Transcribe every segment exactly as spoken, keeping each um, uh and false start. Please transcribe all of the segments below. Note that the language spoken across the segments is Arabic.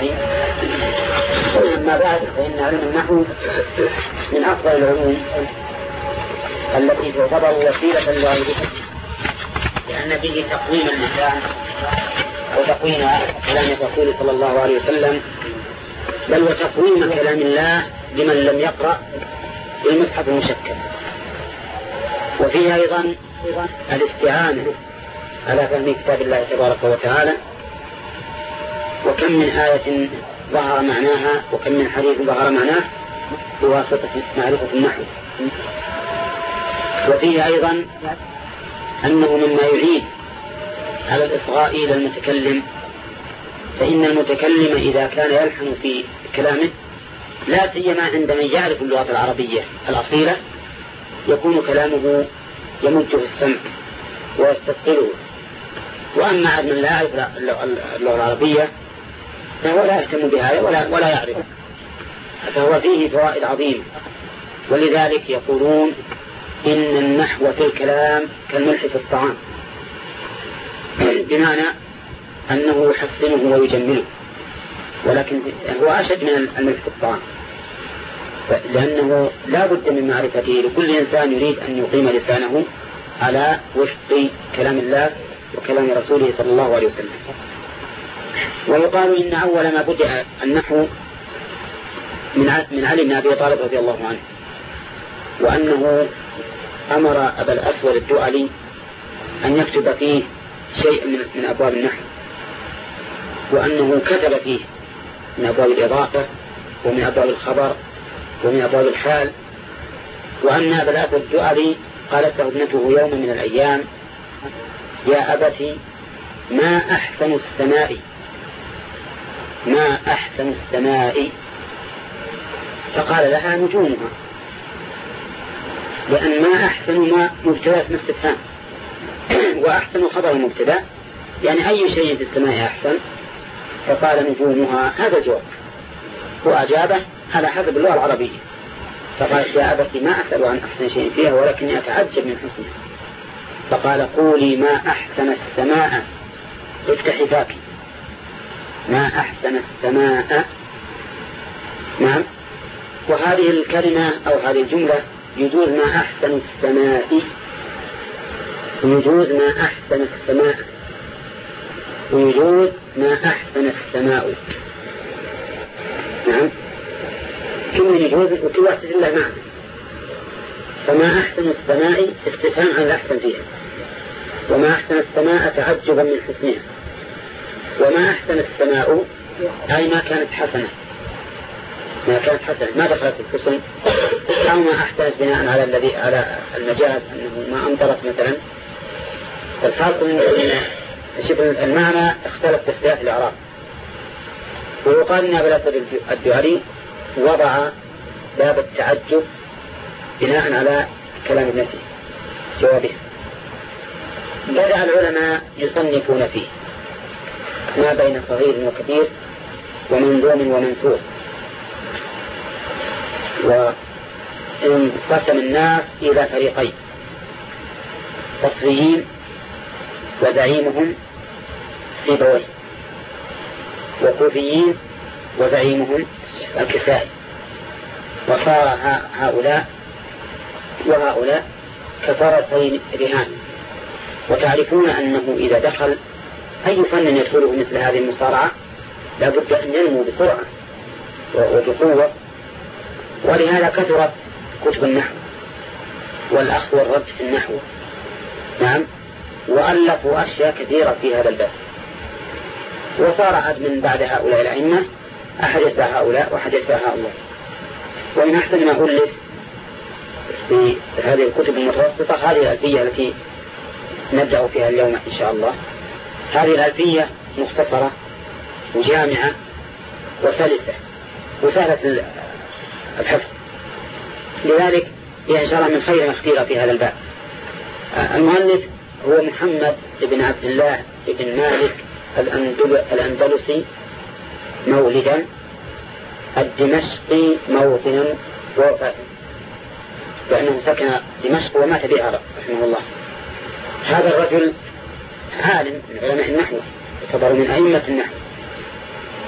أجمعين. أما بعد، فإن علم النحو من أفضل العلوم التي تعتبر وسيلة لغيرها، لأن به تقويم اللسان وتقويم كلام الرسول صلى الله عليه وسلم، بل وتقويم كلام الله لمن لم يقرأ بالمصحف المشكل. وفيه أيضا الاستعانة على فهم كتاب الله تبارك وتعالى، وكم من آية ظهر معناها وكم من حديث ظهر معناه بواسطة معرفة النحو. وفيه أيضا أنه مما يعين على الإصغاء إلى المتكلم، فإن المتكلم إذا كان يلحن في كلامه لا سيما عند من يعرف اللغة العربية الأصيلة يكون كلامه يمده السمع ويستثقله. وأما عند من لا يعرف اللغة العربية فهو لا يهتم بها ولا, ولا يعرف، فهو فيه فوائد عظيمة. ولذلك يقولون إن النحو في الكلام كالملح في الطعام، بمعنى أنه يحسنه ويجمله، ولكن هو أشد من الملح في الطعام، لأنه لا بد من معرفته. لكل إنسان يريد أن يقيم لسانه على وفق كلام الله وكلام رسوله صلى الله عليه وسلم. ويقال إن أول ما بدأ النحو من علي بن أبي طالب رضي الله عنه، وأنه أمر أبا الأسود الدؤلي أن يكتب فيه شيء من أبواب النحو، وأنه كتب فيه من أبواب الإضافة ومن أبواب الخبر ومن أبواب الحال. وأن أبا الأسود الدؤلي قالت له ابنته يوم من الأيام: يا أبتي ما أحسن السماء ما أحسن السماء فقال لها: نجومها، لأن ما أحسن ما مبتدأ اسم استفهام، وأحسن خبر مبتدأ، يعني أي شيء في السماء أحسن. فقال: نجومها. هذا جواب، وأجابه على حسب اللغة العربية. فقال: يا أبتي ما أسأل عن أحسن شيء فيها، ولكني أتعجب من حسنها. فقال: قولي ما أحسن السماء، افتحي فاكي، ما أحسن السماء. نعم. وهذه الكلمة أو هذه الجملة يجوز ما أحسن السماء، ويجوز ما أحسن السماء، ويجوز ما أحسن السماء. نعم، كل يجوز وكل واحد له معنى. فما أحسن السماء استفهام عن الأحسن فيها، وما أحسن السماء تعجبا من حسنها، وما أحسن السماء أي ما كانت حسنة، ما كانت حسنة ما دخلت الحسن، أو ما أحسنت بناء على الذي على المجاز أنه ما أمطرت مثلا. فالحاصل أن شوف المعنى اختلف باختلاف الأعراب. ويقال أن أبا الأسود الدؤلي وضع باب التعجب بناء على كلام ابنته جوابه. بدأ العلماء يصنفون فيه ما بين صغير وكبير ومنظوم ومنثور، وانقسم الناس إلى فريقين: بصريين وزعيمهم سيبويه، وكوفيين وزعيمهم الكسائي. وصار هؤلاء وهؤلاء كفرسين رهان. وتعرفون أنه إذا دخل أي فن يدخله مثل هذه المصارعة لا بد أن ينمو بسرعة وبقوة. ولهذا كثرت كتب النحو والأخذ والرد في النحو. نعم. وألفوا أشياء كثيرة في هذا الباب. وصار عد من بعد هؤلاء الأئمة أحد يتبع هؤلاء وأحد يتبع هؤلاء. ومن أحسن ما ألف في هذه الكتب المتوسطة هذه الألفية التي نبدأ فيها اليوم إن شاء الله. هذه الألفية مختصرة وجامعة وسلسة وسهلة الحفظ، لذلك هي إن شاء الله من خير ما اختير في هذا الباب. المؤلف هو محمد بن عبد الله بن مالك الأندلسي مولدا، الدمشقي موطنا ووفاة، لأنه سكن دمشق ومات بها رحمه الله. هذا الرجل عالم من علماء النحو، يعتبر من أئمة النحو،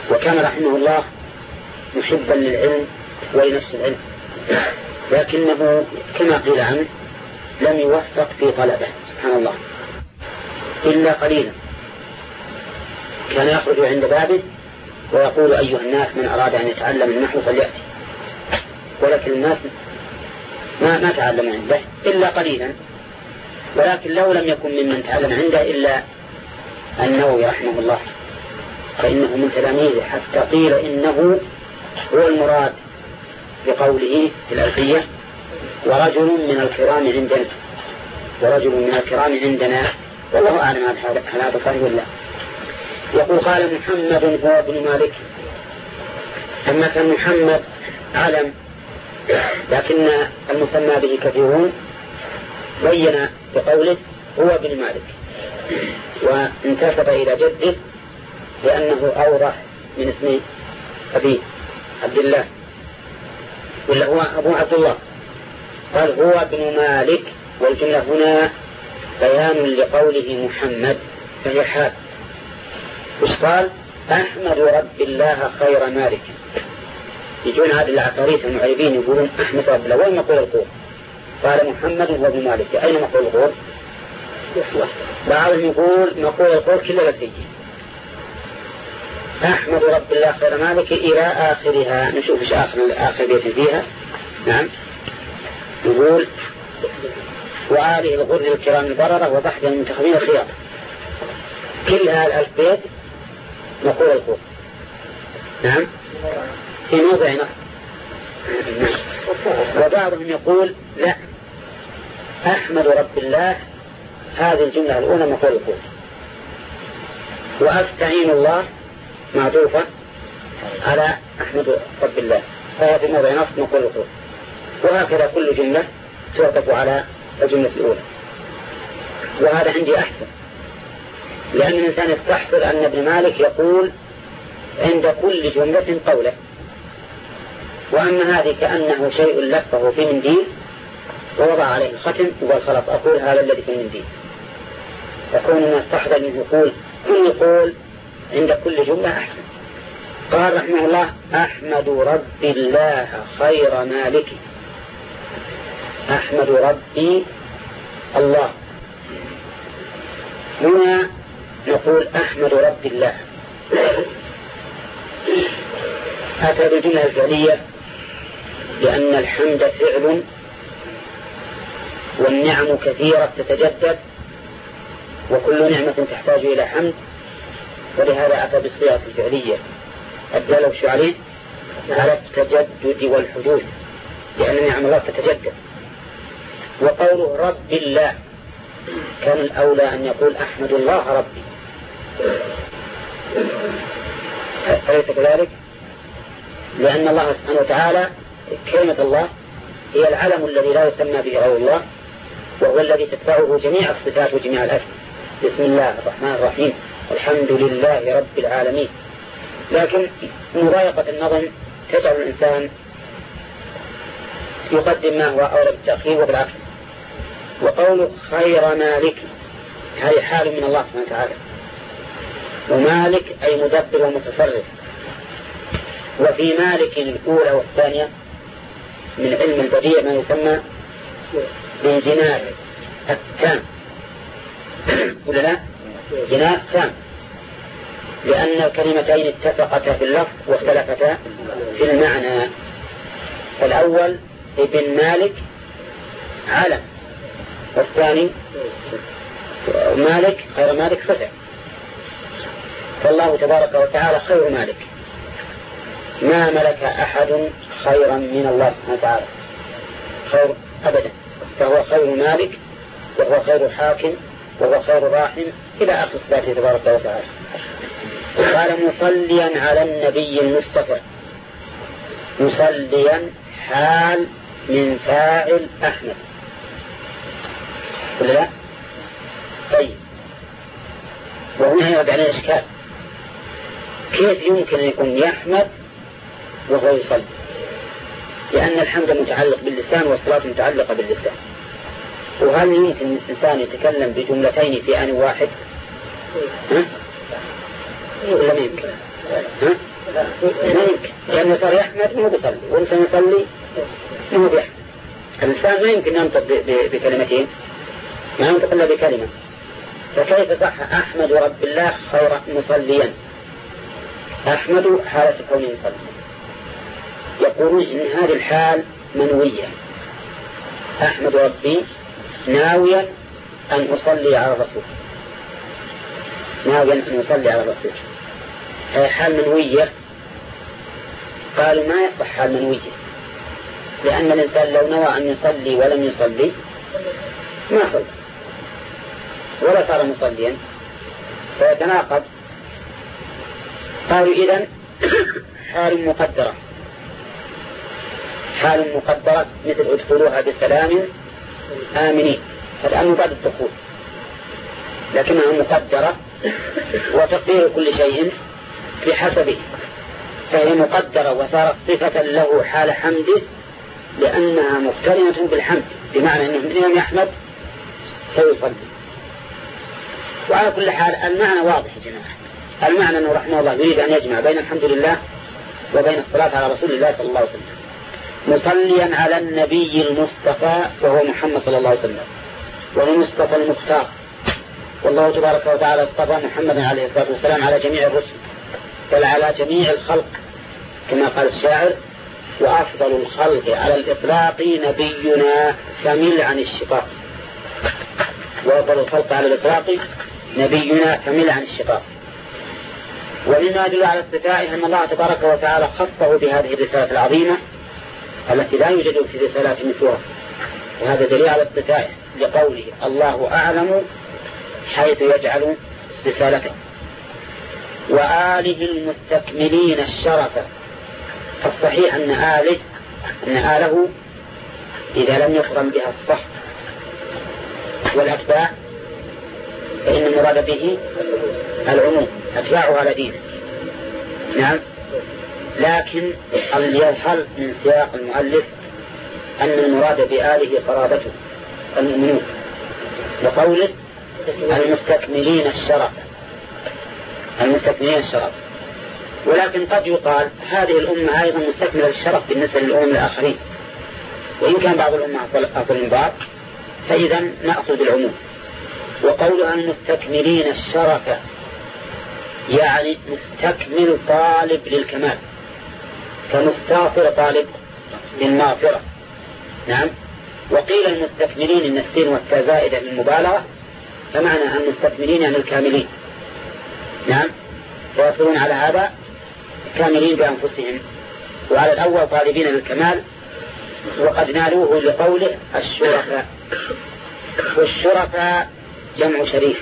وكان رحمه الله محبا للعلم ولنفس العلم، لكنه كما قيل عنه لم يوفق في طلبه سبحان الله إلا قليلا. كان يخرج عند بابه ويقول أيها الناس من أراد أن يتعلم النحو فليأتي، ولكن الناس ما, ما تعلم عنده إلا قليلا. ولكن لو لم يكن ممن تعلم عنده إلا النووي رحمه الله فإنه من تلاميذه، حتى قيل إنه هو المراد بقوله في الألفية ورجل من الكرام عندنا، ورجل من الكرام عندنا، والله أعلم هل هذا صحيح ولا لا. يقول قال محمد هو ابن مالك. أما كان محمد علم لكن المسمى به كثيرون، بين بقوله هو ابن مالك وانتسب إلى جده لأنه أوضح من اسم أبيه عبد الله، ولا هو أبو عبد الله. قال هو ابن مالك، والجملة هنا بيان لقوله محمد فهي حال. وش قال؟ أحمد رب الله خير مالك. يجون هذه العقاريت المعيبين يقولون أحمد رب الله، وين مقول القول؟ قال محمد هو ابن مالك، أين مقول القول؟ بعضهم يقول مقول القول كله لفظي، أحمد رب الله خير مالك إلى آخرها. نشوف إيش آخر آخر بيت فيها. نعم يقول وآله الغر الكرام البررة وضحد المنتخبين الخيار. كل هذا الألف بيت مقول القول. نعم في موضع نص. وبعضهم يقول لا، أحمد رب الله هذه الجملة الأولى مقول القول، وأستعين الله معطوفة على أحمد رب الله، فهذا في موضع نص مقول القول. وهكذا كل جملة تعطف على الجملة الأولى. وهذا عندي أحسن، لأن الإنسان يستحسر أن ابن مالك يقول عند كل جملة قوله، وأما هذه كأنه شيء لفه في منديل ووضع عليه الختم وقال خلاص أقول هذا الذي في المنديل. يكون من يستحضر أن يقول كل قول عند كل جملة أحسن. قال رحمه الله أحمد ربي الله خير مالك. أحمد ربي الله، هنا نقول أحمد ربي الله. أتى بالجملة الفعلية لأن الحمد فعل والنعم كثيرة تتجدد، وكل نعمة تحتاج إلى حمد، ولهذا أتى بالصيغة الفعلية الدالة عليه على التجدد والحدوث، لأن نعم الله تتجدد. وقوله رب الله كان الأولى أن يقول أحمد الله ربي، أليس كذلك؟ لأن الله سبحانه وتعالى كلمة الله هي العلم الذي لا يسمى به غير الله، وهو الذي تتبعه جميع الصفات وجميع الأسماء. بسم الله الرحمن الرحيم الحمد لله رب العالمين. لكن مضايقة النظم تجعل الإنسان يقدم ما هو أولى بالتأخير وبالعكس. وقوله خير مالك هذه حال من الله سبحانه وتعالى، ومالك أي مدبر ومتصرف. وفي مالك الأولى والثانية من علم البديع ما يسمى بالجناس التام، ولا لا؟ جناس تام، لأن الكلمتين اتفقتا في اللفظ واختلفتا في المعنى. الأول ابن مالك علم، والثاني مالك خير مالك صفة. فالله تبارك وتعالى خير مالك، ما ملك أحد خيرا من الله سبحانه وتعالى خير أبدا، فهو خير مالك وهو خير حاكم وهو خير راحم إلى آخر صفاته تبارك وتعالى. قال مصليا على النبي المصطفى، مصليا حال من فاعل أحمد، ولا لا؟ طيب، وهنا يرد على الإشكال، كيف يمكن أن يكون يحمد وهو يصلي؟ لأن الحمد متعلق باللسان والصلاة متعلقة باللسان، وهل يمكن الإنسان يتكلم بجملتين في آن واحد؟ ها؟ ولا ما يمكن؟ ها؟ ما يمكن، لأنه صار يحمد مو بيصلي، وانت يصلي مو بيحمد. الإنسان ما يمكن ينطق بكلمتين، ما ينطق إلا بكلمة. فكيف صح أحمد رب الله خير مصليا؟ أحمد حالة كونه يصلي. يقولون إن هذه الحال منوية، أحمد ربي ناويا أن أصلي على الرسول، ناويا أن أصلي على الرسول، هي حال منوية. قالوا ما يصح حال منوية، لأن الإنسان لو نوى أن يصلي ولم يصلي ما صلى ولا صار مصليا، فيتناقض. قالوا إذن حال مقدرة، حال مقدرة مثل ادخلوها بسلام آمنين، فالآن بعد الدخول، لكنها مقدرة وتقدير كل شيء بحسبه، فهي مقدرة وصارت صفة له حال حمده لأنها مقترنة بالحمد، بمعنى أنه من يوم يحمد سيصلي. وعلى كل حال المعنى واضح يا جماعة، المعنى أنه رحمه الله يريد أن يجمع بين الحمد لله وبين الصلاة على رسول الله صلى الله عليه وسلم، مصليا على النبي المصطفى وهو محمد صلى الله عليه وسلم، والمصطفى المختار. والله تبارك وتعالى اصطفى محمد عليه الصلاة والسلام على جميع الرسل، بل على جميع الخلق، كما قال الشاعر: وأفضل الخلق على الإطلاق نبينا فمل عن الشقاق. وأفضل الخلق على الإطلاق نبينا فمل عن الشقاق. ومما يدل على استفائه أن الله تبارك وتعالى خصه بهذه الرسالة العظيمة التي لا يوجد في رسالات مثلها، وهذا دليل على استفائه لقوله: الله أعلم حيث يجعل رسالته. وآله المستكملين الشرف، الصحيح أن آله أن آله إذا لم يقرن بها الصح والأتباع فإن المراد به العموم، أتباعه على دينه. نعم، لكن يظهر من سياق المؤلف أن المراد بآله قرابته المؤمنون، وقوله المستكملين الشرف، المستكملين الشرف. ولكن قد يقال هذه الأمة أيضا مستكملة الشرف بالنسبة للأمم الآخرين، وإن كان بعض الأمة أفضل من بعض، فإذا نأخذ بالعموم. وقولها المستكملين الشرف يعني مستكمل طالب للكمال، كمستغفر طالب للمغفرة. نعم. وقيل المستكملين إن السين والتاء زائدة للمبالغة، فمعنى أن المستكملين يعني الكاملين. نعم، ويصلون على هذا كاملين بأنفسهم، وعلى الأول طالبين للكمال، وقد نالوه لقوله الشرفاء. والشرفاء جمع شريف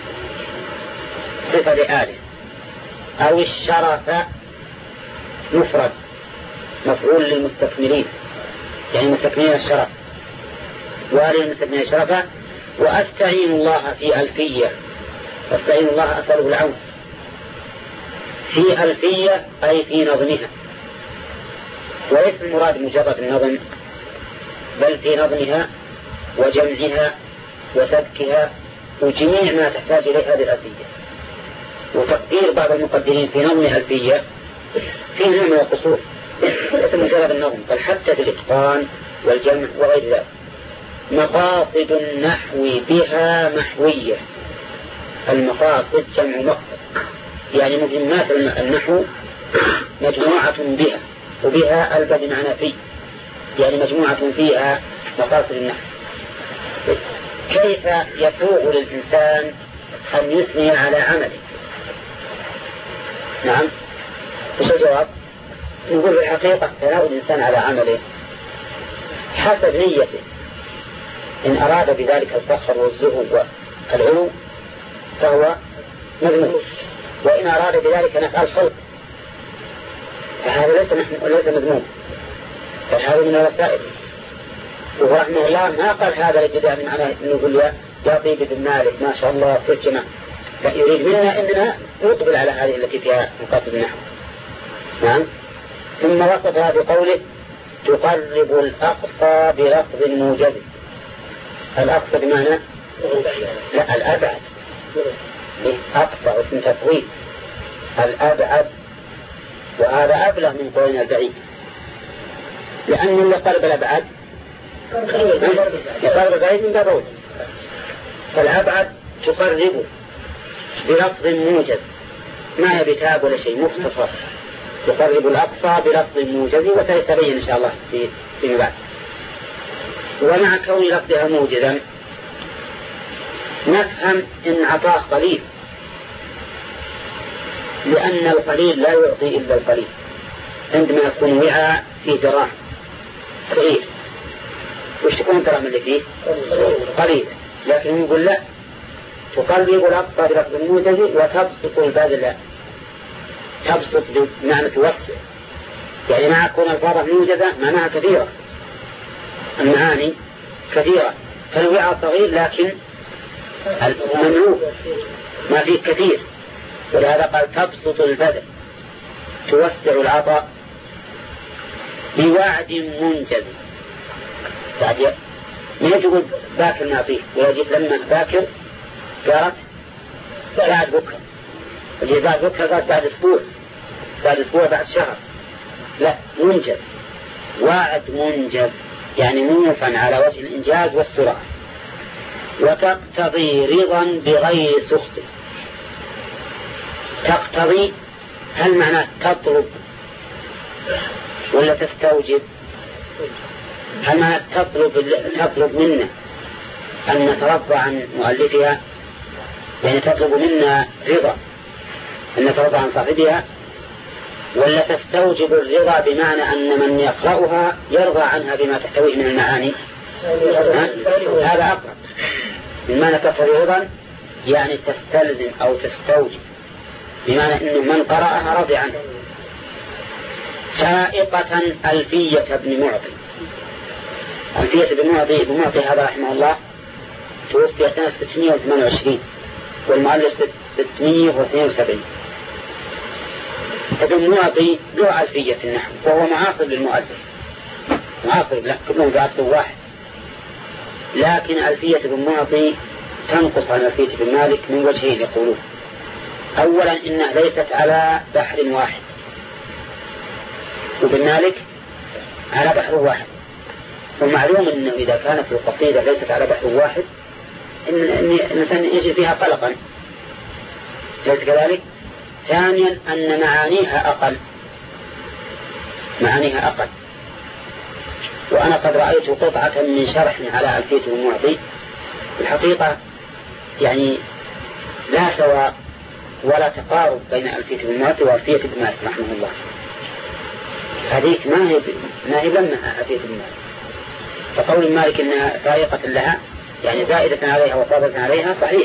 صفة لآله، أو الشرف مفرد مفعول للمستكملين، يعني مستكملين الشرف، وآله المستكملين الشرفاء. وأستعين الله في ألفية، أستعين الله أسأله العون في ألفية أي في نظمها، وليس المراد مجرد النظم، بل في نظمها وجمعها وسبكها وجميع ما تحتاج إليه هذه الألفية. وتقدير بعض المقدرين في نظم ألفية فيه نوع من القصور، ليس مجرد النظم، بل حتى في الإتقان والجمع وغير ذلك. مقاصد النحو بها محوية، المقاصد جمع مقصد، يعني مهمات النحو مجموعة بها، وبها ألف بمعنى في، يعني مجموعة فيها مقاصد النحو. كيف يسوغ للإنسان أن يثني على عمله؟ نعم، وش الجواب؟ نقول في الحقيقة ثناء الإنسان على عمله حسب نيته، إن أراد بذلك الفخر والزهو والعلو فهو مذموم، وإن أراد بذلك نفع الخلق فهذا ليس ليس مذموم، فهذا من الوسائل. ورحمه الله ما قال هذا لجد يعني معناه إنه يقول يا طيب بن مالك ما شاء الله ترجمة، لا، يريد منا إننا نقبل على هذه التي فيها مقاصد النحو. نعم. ثم وصفها بقوله تقرب الأقصى بلفظ موجز. الأقصى بمعنى لا الأبعد، أقصى اسم تفويض، الأبعد، وهذا أبلغ من قولنا البعيد، لأن اللي قرب الأبعد يقرب البعيد من باب أولى. فالأبعد تقربه بلفظ موجز، ما هي بتاب ولا شيء، مختصر، تقرب الأقصى بلفظ موجز، وسيتبين إن شاء الله في فيما بعد. ومع كون لفظها موجزا نفهم إن عطاه قليل، لأن القليل لا يعطي إلا القليل. عندما يكون وعاء فيه دراهم صغير، وش تكون الدراهم اللي فيه؟ قليل، لكن يقول لا، تقرب الأقصى بلفظ موجز وتبسط البذل، تبسط بمعنى توسع، يعني مع كون الفاظة موجزة معناها كثيرة، المعاني كثيرة، فالوعاء صغير لكن المملوء ما فيه كثير، ولهذا قال تبسط البذل توسع العطاء بوعد منجز. بعد ما تقول باكر ما فيه، ويجب لما باكر قالت بعد بكرة، ويجب بعد بكرة قالت بعد أسبوع، بعد أسبوع بعد شهر، لا، منجز، وعد منجز يعني موفا على وجه الإنجاز والسرعة. وتقتضي رضا بغير سخط. تقتضي هل معناه تطلب ولا تستوجب؟ هل معناه تطلب تطلب منا أن نترضى عن مؤلفها، يعني تطلب منا رضا أن نترضى عن صاحبها، ولا تستوجب الرضا بمعنى أن من يقرأها يرضى عنها بما تحتويه من المعاني؟ هذا أقرب من معنى تقتضي رضا، يعني تستلزم أو تستوجب، بمعنى أن من قرأها رضي عنه. سائقة ألفية بن معطي. ألفية بن معطي بن معطي هذا رحمه الله توفي سنة ستمائة وثمانية وعشرين، والمؤلف ستمائة واثنين وسبعين. ابن معطي له ألفية في النحو، وهو معاصر للمؤلف، معاصر لا كلهم بعصر واحد، لكن ألفية بن معطي تنقص عن ألفية بن مالك من وجهين يقولون. أولا إنها ليست على بحر واحد، وبن مالك على بحر واحد، والمعلوم أنه إذا كانت القصيدة ليست على بحر واحد إن الإنسان يجد فيها قلقا، ليس كذلك. ثانيا أن معانيها أقل، معانيها أقل. وأنا قد رأيت قطعة من شرح على ألفية بن معطي، الحقيقة يعني لا سواء ولا تقارب بين ألفية بن معطي وألفية بن مالك رحمه الله. هذيك ما هي ما هي لما ألفية بن مالك، فقول مالك إنها سائقة لها يعني زائدة عليها وفاضة عليها صحيح.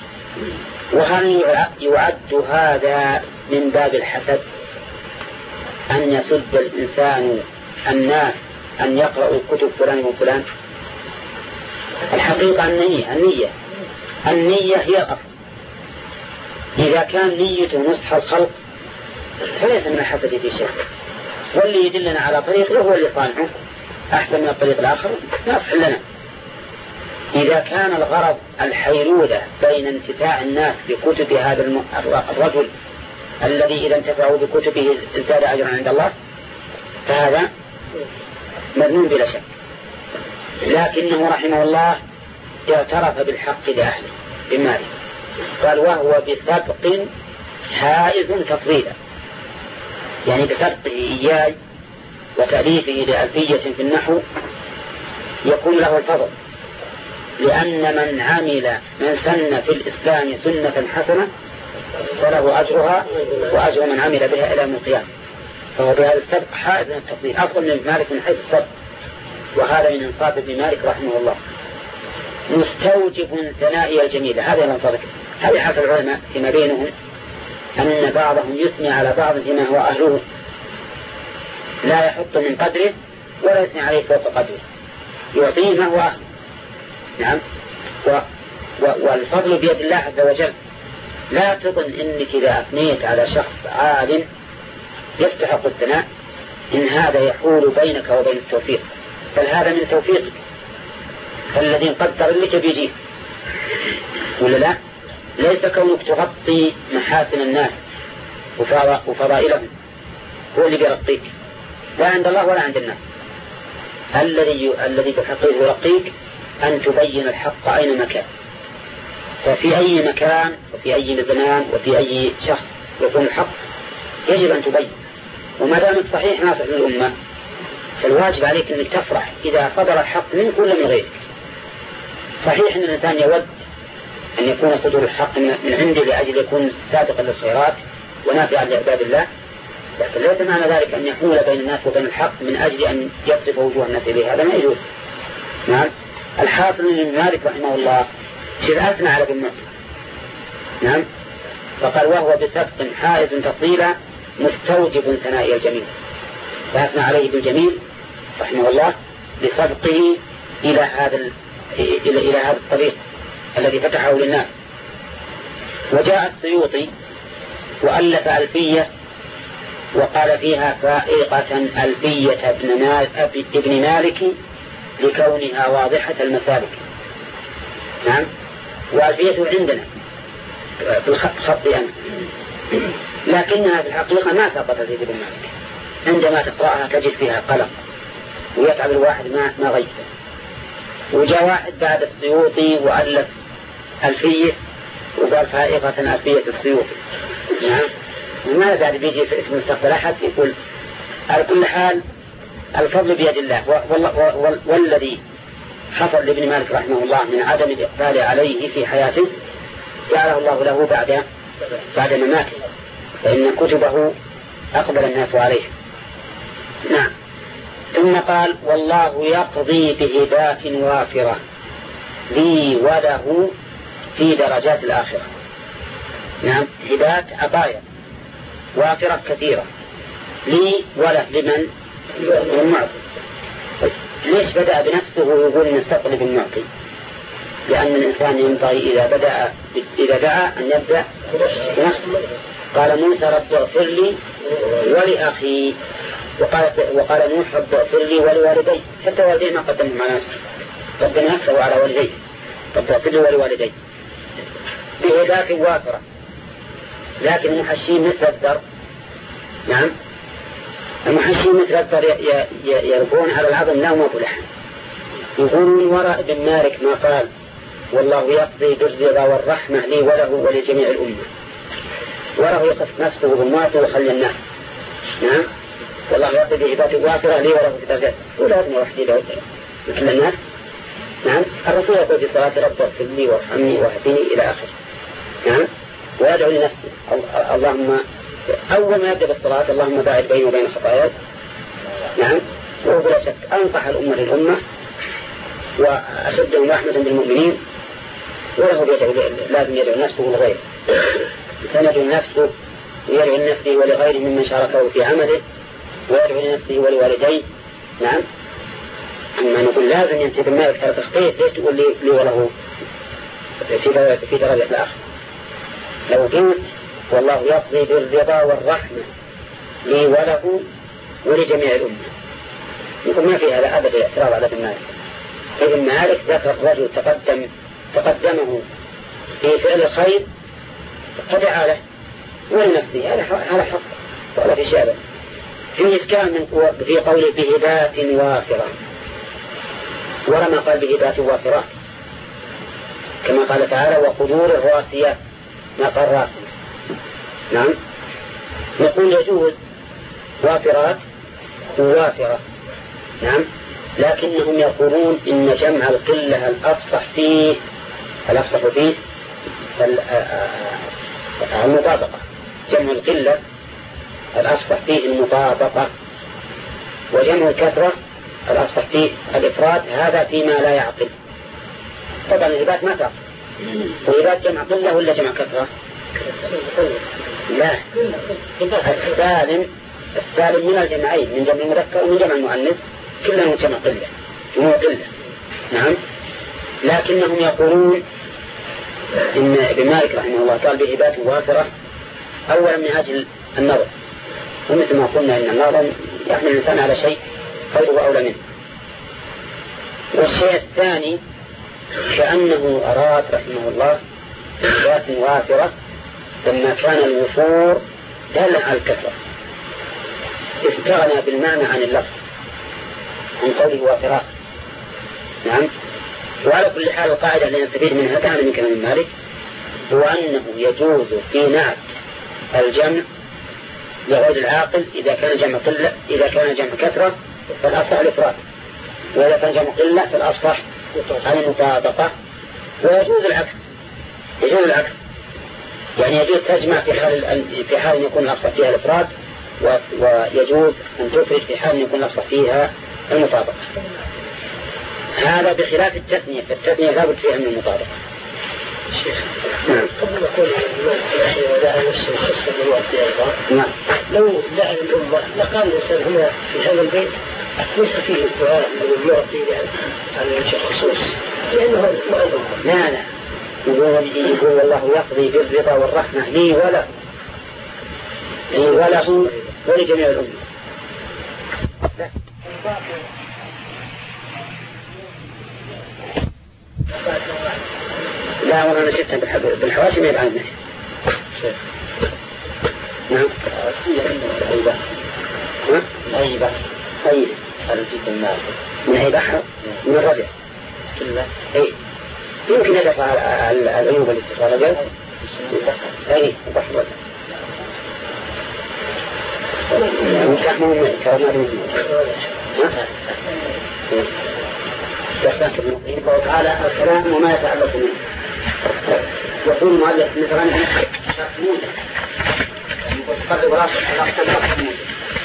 وهل يعد هذا من باب الحسد، أن يسد الإنسان الناس أن يقرأوا كتب فلان وفلان؟ الحقيقة النية النية النية هي الأصل. إذا كان نيته نصح الخلق فليس من الحسد في شيء، واللي يدلنا على طريق هو اللي صانعه أحسن من الطريق الآخر نصح لنا. إذا كان الغرض الحيلولة بين انتفاع الناس بكتب هذا الرجل الذي إذا انتفعوا بكتبه ازداد أجرا عند الله، فهذا مذموم بلا شك. لكنه رحمه الله اعترف بالحق لأهله بماله، قال وهو بسبق حائز تفضيلا، يعني بسبقه إياي وتأليفه لألفية في النحو يكون له الفضل، لأن من عمل من سن في الإسلام سنة حسنة فله أجرها وأجر من عمل بها إلى يوم القيامة، فهو بهذا السبق حائز التفضيل أفضل من مالك من حيث السبق، وهذا من انصاف ابن مالك رحمه الله. مستوجب ثنائي الجميلة، هذا ينطبق، هذه حال العلماء فيما بينهم أن بعضهم يثني على بعض فيما هو أهله، لا يحط من قدره ولا يثني عليه فوق قدره، يعطيه ما هو أهله. نعم، و و والفضل بيد الله عز وجل. لا تظن إنك إذا أثنيت على شخص عالم يستحق الثناء إن هذا يحول بينك وبين التوفيق، بل هذا من توفيقك، فالذي قدر لك بيجيه ولا لا؟ ليس كونك تغطي محاسن الناس وفضائلهم، هو اللي بيرقيك، لا عند الله ولا عند الناس. الذي الذي بحقه يرقيك أن تبين الحق أينما كان، ففي أي مكان وفي أي زمان وفي أي شخص يكون الحق يجب أن تبين. وما دامت صحيح ناصح للأمة فالواجب عليك أنك تفرح إذا صدر الحق منك ولا من غيرك. صحيح أن الإنسان يود أن يكون صدور الحق من عنده لأجل يكون سابقا للخيرات ونافعا لعباد الله، لكن ليس معنى ذلك أن يحول بين الناس وبين الحق من أجل أن يصرف وجوه الناس إليه، هذا ما يجوز. نعم. الحاصل من مالك رحمه الله شيء أثنى على ابن معطي، نعم، فقال وهو بسبق حائز تفضيلا مستوجب ثناء الجميل، فأثنى عليه بالجميل رحمه الله بسبقه إلى هذا إلى إلى هذا الطريق الذي فتحه للناس. وجاء السيوطي وألف ألفية وقال فيها فائقة ألفية ابن, مال ابن مالك لكونها واضحة المسالك. نعم. وألفيته عندنا في الخط أنا، لكنها في الحقيقة ما سقطت في ابن مالك، عندما تقرأها تجد فيها قلق ويتعب الواحد ما ما غيثه. وجاء واحد بعد السيوطي وألف ألفية وقال فائقة ألفية السيوطي. نعم. وما بعد بيجي في مستقبل أحد يقول على كل حال الفضل بيد الله، والذي حصل لابن مالك رحمه الله من عدم الإقبال عليه في حياته جعله الله له بعد بعد مماته، فإن كتبه أقبل الناس عليه. نعم. ثم قال والله يقضي بهبات وافرة لي وله في درجات الآخرة. نعم. هبات عطايا وافرة كثيرة لي وله لمن؟ للمعطي. ليش بدأ بنفسه ويقول نستقل بالمعطي؟ لأن الإنسان ينبغي إذا بدأ إذا دعا أن يبدأ بنفسه. قال موسى رب اغفر لي ولأخي، وقال وقال نوح رب اغفر لي ولوالدي، حتى والديه ما قدمهم على نفسه، قدم نفسه وعلى والديه، رب اغفر لي ولوالدي بهداك وافرة. لكن المحشين مثل الذر، نعم، المحشين مثل الذر يربون على العظم لا موت لحم. يقول من وراء ابن مالك ما قال والله يقضي بالرضا والرحمة لي وله ولجميع الأمة، وله يصف نفسه بالموت وخلي الناس. نعم. والله يقضي بهبات وافرة لي وله في درجات ولا أدنى وحدي مثل الناس. نعم. الرسول يقول في صلاة رب اغفر لي وارحمني واهدني إلى آخر. نعم. ويدعو لنفسه اللهم أول ما يبدأ بالصلاة اللهم باعد بيني وبين خطاياي. نعم. وهو بلا شك أنصح الأمة للأمة وأشدهم رحمة بالمؤمنين، وله يدعو لازم يدعو نفسه لغيره، سندعو نفسه ويدعو لنفسه ولغيره ممن شاركه في عمله، ويدعو لنفسه ولوالديه. نعم. أما نقول لازم ينتهي بالمالك ترى تخطيط ليش تقول لي, لي وله في في درجة الآخر؟ لو قلت والله يقضي بالرضا والرحمة لي وله ولجميع الأمة يقول ما في هذا أبدا اعتراض على ابن مالك. ابن مالك ذكر رجل تقدم تقدمه في فعل الخير فدعا له ولنفسه، هذا هذا حق ولا في شيء. في إشكال من في قوله بهبات وافرة، ورما قال بهبات وافرات كما قال تعالى وقدور الراسيات ما قال راسي. نعم. نقول يجوز وافرات ووافرة. نعم. لكنهم يقولون إن جمع القلة الأفصح فيه الأفصح فيه المطابقة، جمع القلة الأفصح فيه المطابقة، وجمع الكثرة الأفصح فيه الإفراد، هذا فيما لا يعقل. طبعا الهبات ما تعقل، وهبات جمع قلة ولا جمع كثرة؟ لا، السالم السالم من الجمعين من جمع المذكر ومن جمع المؤنث كلهم جمع قلة جمع قلة. نعم. لكنهم يقولون إن ابن مالك رحمه الله قال بهبات وافرة أولا من أجل النظر، ومثل ما قلنا إن النظر يحمل الإنسان على شيء خيره أولى منه. والشيء الثاني كأنه أراد رحمه الله بهبات وافرة لما كان الوفور دال على الكثرة استغنى بالمعنى عن اللفظ من قوله وفراق. نعم. وعلى كل حال القاعدة التي نستفيد منها تعالى من كلام مالك هو أنه يجوز في نعت الجمع لغير العاقل إذا كان جمع قلة، إذا كان جمع كثرة فالأصح الإفراد، وإذا كان جمع قلة فالأصح المطابقة. ويجوز العكس، يجوز العكس يعني يجوز تجمع في حال في حال يكون الأصح فيها الإفراد، ويجوز أن تفرد في حال يكون الأصح فيها المطابقة. هذا بخلاف التثنية، فالتثنية لا بد فيها من المطابقة. شيخ نعم. قبل ما أقول وداع نفس القصة بالوقت أيضا نعم. لو دعا الأمة لقال الإنسان هنا في هذا البيت ليس فيه الدعاء من المعطي عن وجه الخصوص لأنه مع الأمة. لا لا يقول, يقول الله يقضي بالرضا والرحمة لي وله، لي وله ولجميع الأمة. لا والله أنا شفتها بالحواشي ما يبعد الناس. نعم. أيضا. ها؟ أي بحر. أي. هل في الماء. من أي بحر؟ من الرجل. كله. أي. يمكن يدفع العيوب الاتصال رجل. أي بحر رجل. وتحمل كرمال ها؟ استخدمت ابن القيم قال تعالى الكلام وما يتعلق منه. يقول المؤلف مثلا موسى يقرب راسه على اقصى موسى.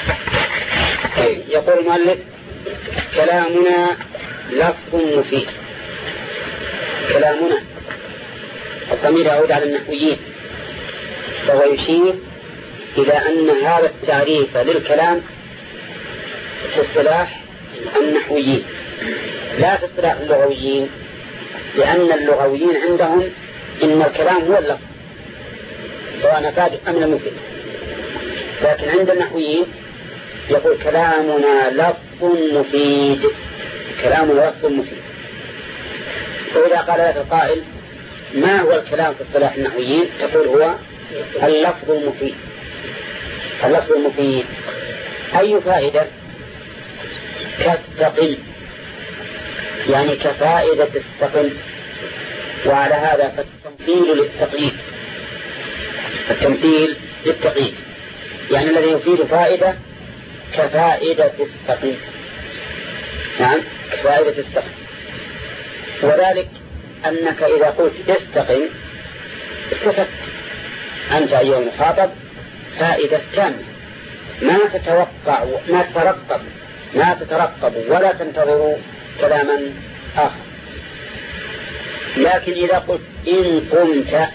يقول المؤلف كلامنا لفظ مفيد. كلامنا الضمير يعود على النحويين، فهو يشير إلى أن هذا التعريف للكلام في اصطلاح النحويين لا في اصطلاح اللغويين، لأن اللغويين عندهم إن الكلام هو اللفظ سواء نفاد أم لم يفد، لكن عند النحويين يقول كلامنا لفظ مفيد، كلامنا لفظ مفيد. وإذا قال لك القائل ما هو الكلام في اصطلاح النحويين تقول هو اللفظ المفيد. اللفظ المفيد أي فائدة؟ كاستقل يعني كفائدة استقل. وعلى هذا فالتمثيل للتقييد، التمثيل للتقييد يعني الذي يفيد فائدة كفائدة استقل. نعم كفائدة استقل. وذلك أنك إذا قلت استقل استفدت أنت أيها المخاطب فائدة تامة، ما تتوقع ما تترقب ما تترقب ولا تنتظر كلاما آخر. لكن إذا قلت إن قمت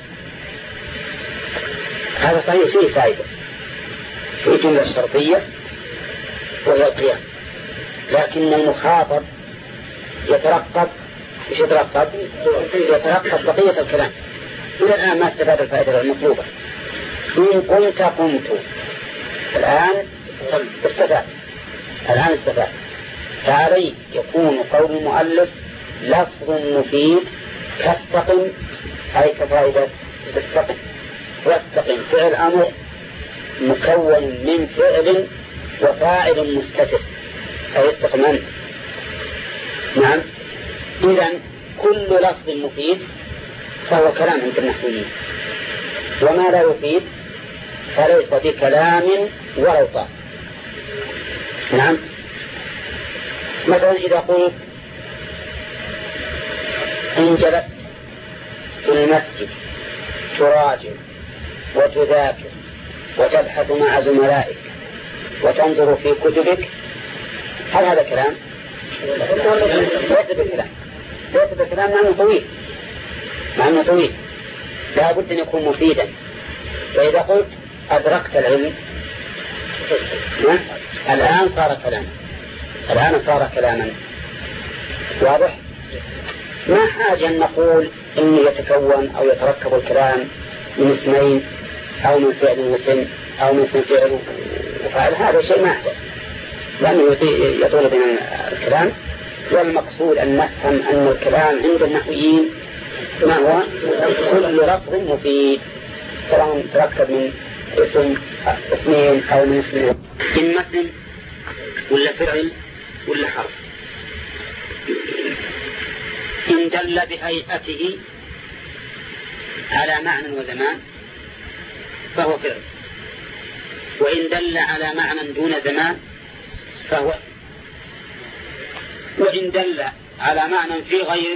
هذا صحيح فيه فائدة في الجملة الشرطية وهي القيام، لكن المخاطب يترقب إيش يترقب؟ يترقب بقية الكلام. إلى الآن ما استفاد الفائدة المطلوبة. إن قمت قمت الآن استفاد الآن استفاد. فعليه يكون قول المؤلف لفظ مفيد كاستقم أي كفائدة استقم. واستقم فعل أمر مكون من فعل وفاعل مستتر أي استقم أنت. نعم. إذن كل لفظ مفيد فهو كلام عند النحويين، وما لا يفيد فليس بكلام ولو طال. نعم. مثلا إذا قلت إن جلست في المسجد تراجع وتذاكر وتبحث مع زملائك وتنظر في كتبك، هل هذا كلام؟ ليس بكلام، ليس بكلام مع أنه طويل، مع أنه طويل لا بد أن يكون مفيدا. فإذا قلت أدركت العلم الآن صار كلاما، الآن صار كلاما واضح. ما حاجة أن نقول إنه يتكون أو يتركب الكلام من اسمين أو من فعل واسم أو من اسم فعل وفعل، هذا شيء ما يحدث لأنه يطول بنا الكلام. والمقصود أن نفهم أن الكلام عند النحويين ما هو كل لفظ مفيد سواء تركب من اسم اسمين أو من اسمين، إما اسم ولا فعل ولا حرف. إن دل بهيئته على معنى وزمان فهو فعل، وإن دل على معنى دون زمان فهو اسم، وإن دل على معنى في غيره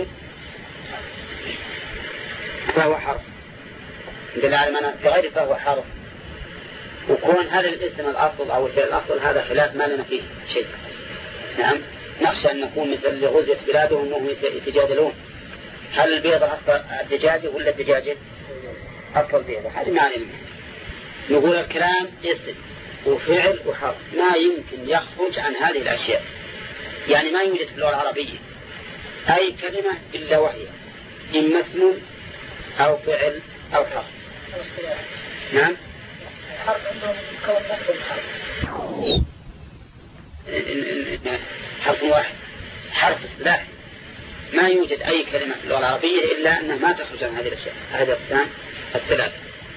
فهو حرف. إن دل على معنى في غيره فهو حرف. وكون هذا الاسم الأصل أو الفعل الأصل هذا خلاف ما لنا فيه شيء. نعم، نخشى أن نكون مثل اللي غزيت بلادهم وهم يتجادلون هل البيض أصل الدجاجة ولا الدجاجة أصل البيض. هذه معنى المعنى. نقول الكلام اسم وفعل وحرف ما يمكن يخرج عن هذه الأشياء. يعني ما يوجد في اللغة العربية أي كلمة إلا وهي إما اسم أو فعل أو حرف. نعم، حرف عندهم يتكون نفس الحرف، حرف واحد، حرف اصطلاحي. ما يوجد أي كلمة في اللغة العربية إلا أنها ما تخرج عن هذه الأشياء. هذا الثاني الثلاثة.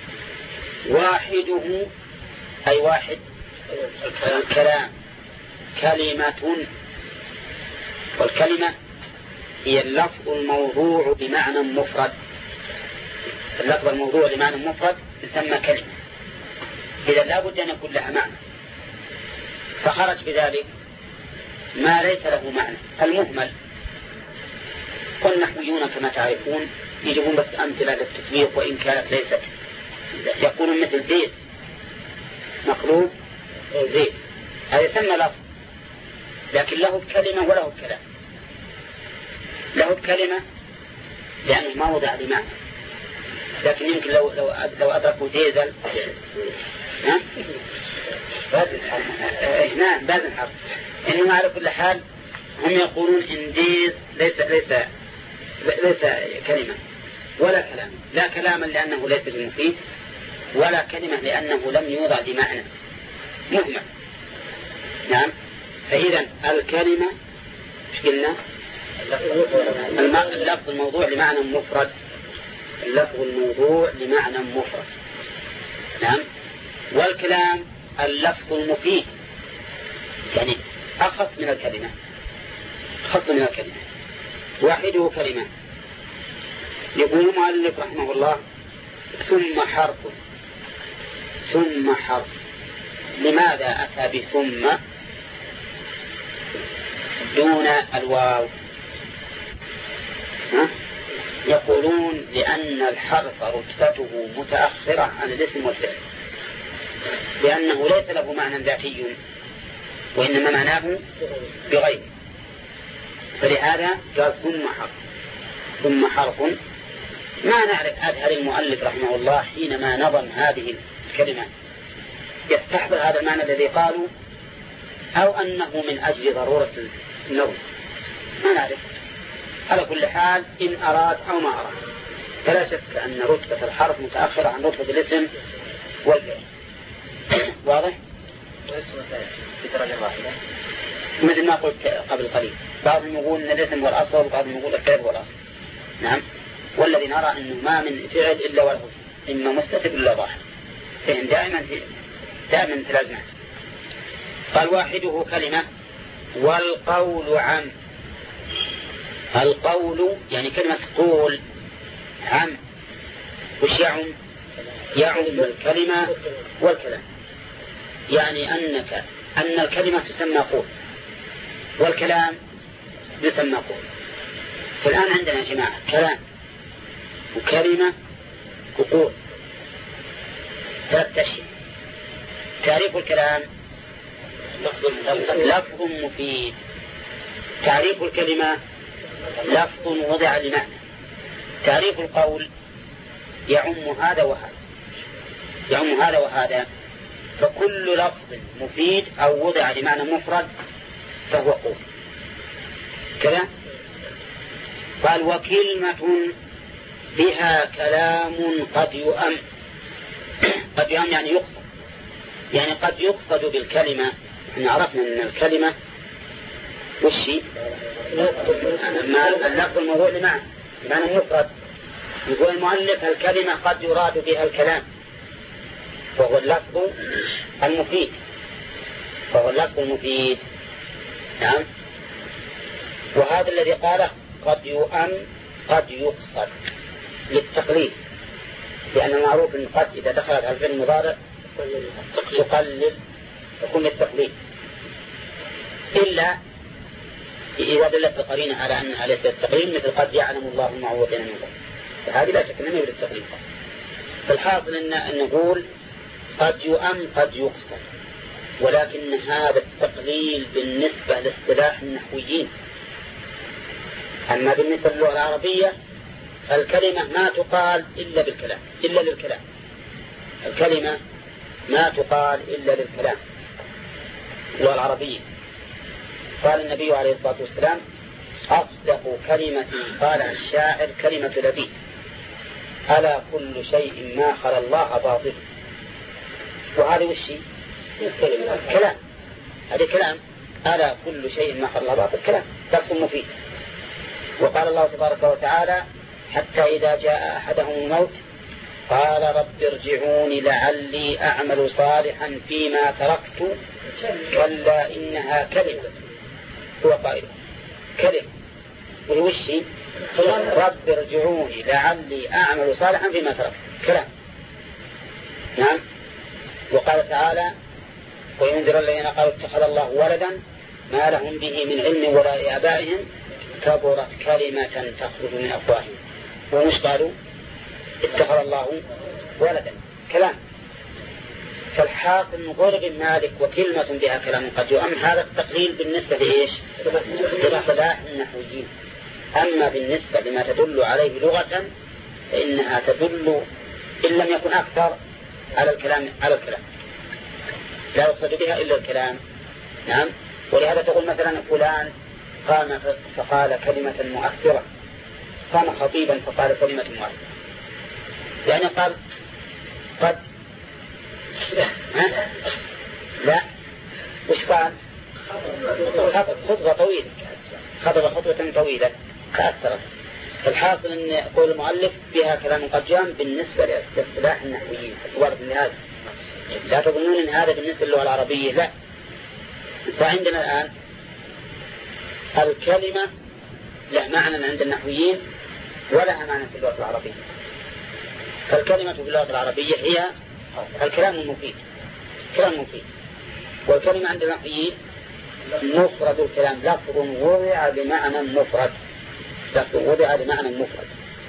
واحده أي واحد الكلام كلمة، والكلمة هي اللفظ الموضوع بمعنى مفرد. اللفظ الموضوع بمعنى مفرد يسمى كلمة. إذا لا بد أن يكون لها معنى، فخرج بذلك ما ليس له معنى. المهمل والنحويون كما تعرفون يجبون بس أمثلة للتطبيق وإن كانت ليست. يقولون مثل زيت مقلوب زيت، هذا يسمى لفظ لكن له كلمة وله كلام. له كلمة لأنه ما وضع لمعنى، لكن يمكن لو لو لو أدركوا ديزل ها نعم بعد الحرف. إنما على كل حال هم يقولون إن ديز ليس ليس ليس كلمة ولا كلام، لا كلاما لأنه ليس بمفيد، ولا كلمة لأنه لم يوضع بمعنى مهمل. نعم، فإذا الكلمة مش قلنا اللفظ الموضوع لمعنى مفرد، اللفظ الموضوع لمعنى مفرد. نعم، والكلام اللفظ المفيد يعني أخص من الكلمة، أخص من الكلمة. واحده كلمة. يقول المؤلف رحمه الله ثم حرف. ثم حرف لماذا أتى بثم دون الواو؟ ها؟ يقولون لأن الحرف رتبته متأخرة عن الاسم والفعل، لأنه ليس له معنى ذاتي وإنما معناه بغير، فلهذا قال ثم حرف. ثم حرف ما نعرف أظهر المؤلف رحمه الله حينما نظم هذه الكلمات يستحضر هذا المعنى الذي قالوا أو أنه من أجل ضرورة النظم، ما نعرف. على كل حال إن أراد أو ما أراد فلا شك أن رتبة الحرف متأخرة عن رتبة الاسم والفعل. واضح؟ مثل ما قلت قبل قليل، بعضهم يقول أن الاسم والأصل وبعضهم يقول الفعل والأصل. نعم، والذي نرى أنه ما من فعل إلا وله اسم، إما مستتر إلا ظاهر، فهم دائما في دائما في الأزمات. قال واحده كلمة. والقول عم. القول يعني كلمة قول عم. وش يعم؟ يعم الكلمة والكلام، يعني أنك أن الكلمة تسمى قول والكلام يسمى قول. فالآن عندنا يا جماعة كلام وكلمة وقول، ثلاث أشياء. تعريف الكلام لفظ مفيد. تعريف الكلمة لفظ وضع لمعنى. تعريف القول يعم هذا وهذا، يعم هذا وهذا. فكل لفظ مفيد أو وضع لمعنى مفرد فهو قول. كذا قال وكلمة بها كلام قد يؤم. قد يؤم يعني يقصد، يعني قد يقصد بالكلمة. احنا عرفنا أن الكلمة وشي اللفظ الموضوع لمعنى لمعنى مفرد. يقول المؤلف الكلمة قد يراد بها الكلام، وهو اللفظ المفيد وهو اللفظ المفيد. نعم. وهذا الذي قاله قد يؤم قد يقصد للتقليل، لأن معروف أن قد إذا دخلت على الفعل المضارع تقلل تكون للتقليل، إلا إذا دلت القرينة على أن على التقليل مثل قد يعلم الله المعوقين منكم، فهذه لا شك أنه يريد التقليل. فالحاصل أن نقول قد يؤم قد يقصد، ولكن هذا التقليل بالنسبة لاصطلاح النحويين. أما بالنسبة للغة العربية الكلمة ما تقال إلا بالكلام إلا للكلام الكلمة ما تقال إلا للكلام. اللغة العربية قال النبي عليه الصلاة والسلام أصدق كلمة قالها الشاعر كلمة لبيد ألا كل شيء ما خلا الله باطل. وهذا وشي كلام، هذا كلام ألا كل شيء ما خلا الله باطل كلام لفظ مفيد. وقال الله تبارك وتعالى حتى إذا جاء أحدهم الموت قال رب ارجعوني لعلي أعمل صالحا فيما تركت كلا إنها كلمة هو قائل كلمة ويوشي رب ارجعوني لعلي أعمل صالحا فيما تركت كلام. نعم. وقال تعالى وينذر الذين قالوا اتخذ الله ولدا ما لهم به من علم ولا لآبائهم كبرت كلمة تخرج من أفواههم ومش قالوا اتخذ الله ولدا كلام. فالحاصل ضرب مالك وكلمة بها كلام قد يؤم هذا التقليل بالنسبة لإيش اصطلاح النحويين. أما بالنسبة لما تدل عليه لغة فإنها تدل إن لم يكن أكثر على الكلام على الكلام لا يقصد بها إلا الكلام. نعم. ولهذا تقول مثلا فلان قام فقال كلمة مؤثرة قام خطيبا فقال كلمة مؤثرة يعني قال قد ها؟ لا وش قال خطبة طويلة خطبة خطوة طويلة فأثرت. الحاصل أن يقول المؤلف بها كلام قد جام بالنسبة لاصطلاح النحويين اعتبار من هذا. لا تظنون أن هذا بالنسبة للغة العربية لا. فعندنا الآن الكلمة له معنى عند النحويين ولها معنى في اللغة العربية. فالكلمة في اللغة العربية هي الكلام المفيد كلام مفيد. والكلمة عند النحويين مفرد الكلام لفظ وضع بمعنى مفرد لفظ وضع بمعنى مفرد.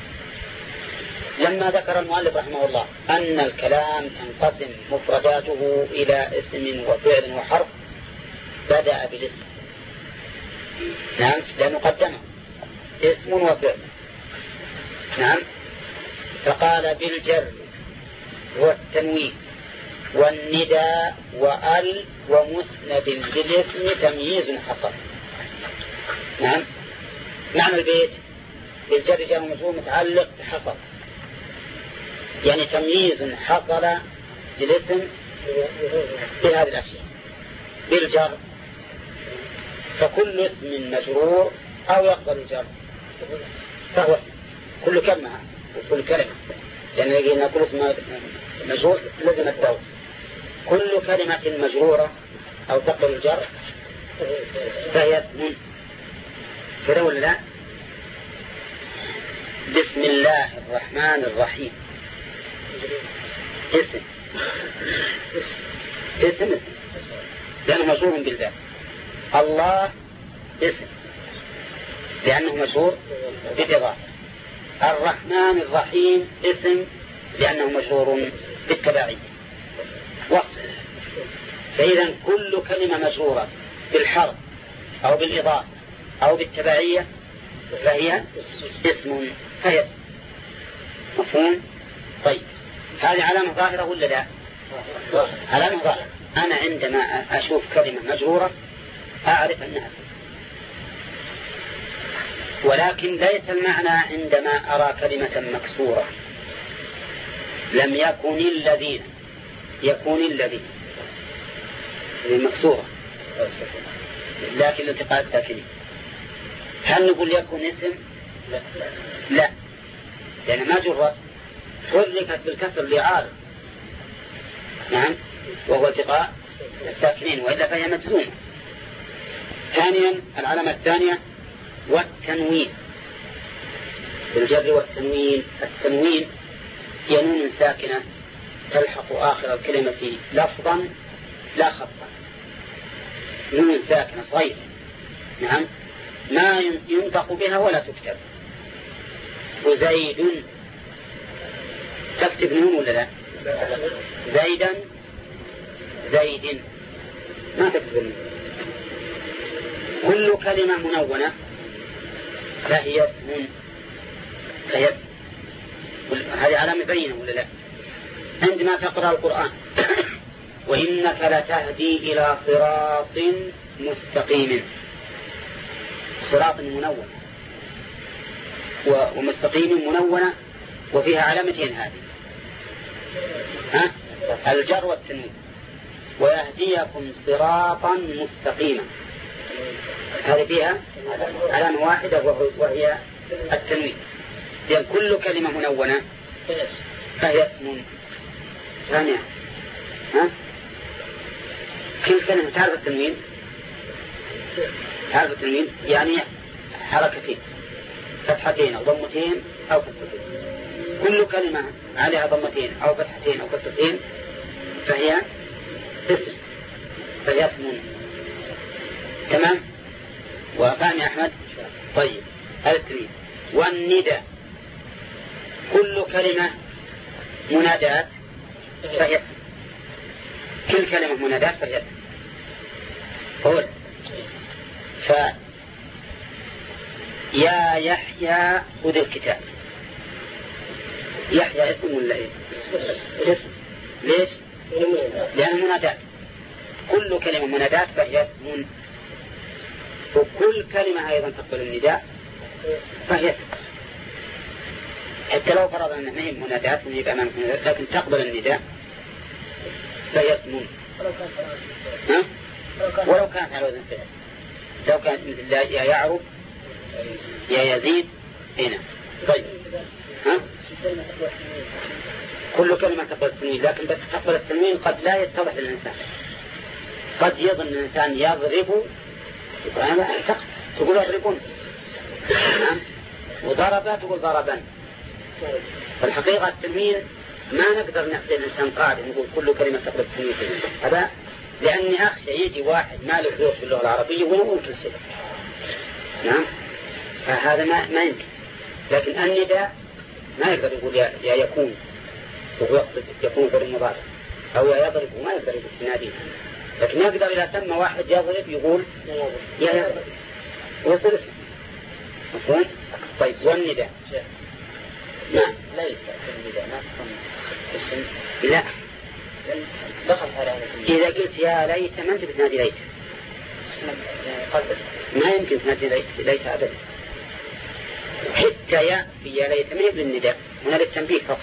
لما ذكر المؤلف رحمه الله أن الكلام تنقسم مفرداته إلى اسم وفعل وحرف بدأ بالاسم. نعم. لأنه قدمه اسم وفعل. نعم. فقال بالجر والتنوين والنداء وال ومسند للاسم تمييز حصل. نعم. معنى البيت بالجر جاء مجرور متعلق بحصل يعني تمييز حصل للاسم بهذه الأشياء. بالجر فكل اسم مجرور أو يقبل الجر فهو اسم كل كلمة وكل كلمة لأن يعني كل اسم مجرور لازم الدور. كل كلمة مجرورة أو تقبل الجر فهي اسم كده ولا لا؟ بسم الله الرحمن الرحيم اسم اسم اسم لأنه مجرور بالذات. الله اسم لأنه مجرور بالإضافة. الرحمن الرحيم اسم لأنه مجرور بالتبعية وصف. فإذا كل كلمة مجرورة بالحرف أو بالإضافة أو بالتبعية فهي اسم فهي اسم. مفهوم؟ طيب هذه علامة ظاهرة ولا لا؟ علامة ظاهرة. أنا عندما أشوف كلمة مجرورة أعرف أنها اسم. ولكن ليس المعنى عندما أرى كلمة مكسورة لم يكن الذين يكون الذين مكسورة لكن التقاء الساكنين هل نقول يكون اسم؟ لا, لا. لأن ما جرت حركت بالكسر لعارض نعم وهو التقاء الساكنين، وإلا فهي مجزومة. ثانيا العلامة الثانية والتنوين بالجر والتنوين. التنوين هي نون ساكنة تلحق آخر الكلمة لفظا لا خطا، نون ساكنة صغيرة نعم ما ينطق بها ولا تكتب. وزيد تكتب نون ولا لا؟ زيدا زيد ما تكتب نون. كل كلمة منونة فهي اسم، فهي هذه علامة بينة ولا لا؟ عندما تقرأ القرآن وإنك لتهدي إلى صراط مستقيم، صراط منون ومستقيم منونة وفيها علامتين هذه ها الجر والتنوين. ويهديكم صراطا مستقيما هذه فيها علامة واحدة وهي التنوين. لأن كل كلمة منونة فهي اسم. ثانيا ها كل كلمة تعرف التنوين، تعرف التنوين يعني حركتين فتحتين أو ضمتين أو كسرتين. كل كلمة عليها ضمتين أو فتحتين أو كسرتين فهي اسم، فهي اسم. تمام وفهم يا أحمد؟ طيب هذا التنوين. والندى كل كلمة منادات فهي اسم، كل كلمة منادات فهي اسم. قول ف يا يحيى خذ الكتاب. يحيى اسم ولا ايه؟ اسم. ليش؟ لأنه منادات. كل كلمة منادات فهي اسم، وكل كلمة أيضا تقبل النداء فهي اسم. حتى لو فرضنا أنها ما هي منادات لكن تقبل النداء فهي اسم. ها؟ ولو كانت على وزن فعل، لو كانت مثل يا يعرب يا يزيد هنا. طيب ها؟ كل كلمة تقبل التنوين، لكن بس تقبل التنوين قد لا يتضح للإنسان. قد يظن الإنسان يضرب تقول يضربون وضرب تقول ضربا. فالحقيقة التنوين ما نقدر نأخذ الإنسان قاعدة نقول كل كلمة تقبل التنوين هذا، لأني أخشى يجي واحد ما له ذوق في اللغة العربية ويقول كل شيء. نعم فهذا ما ما يمكن. لكن النداء ما يقدر يقول يا, يا يكون وهو يقصد يكون في المضارع، أو يا يضرب وما يقدر يقول في ناديه. لكن يقدر إذا سمى واحد يضرب يقول يا يضرب وصل اسم. مفهوم؟ طيب والنداء نعم ليس النداء ما تكون اسم. لا دخل على إذا قلت يا ليت ما أنت بتنادي ليت، ما يمكن تنادي ليت ليت أبدا. حتى يا في يا ليت ما يبني النداء، هنا للتنبيه فقط.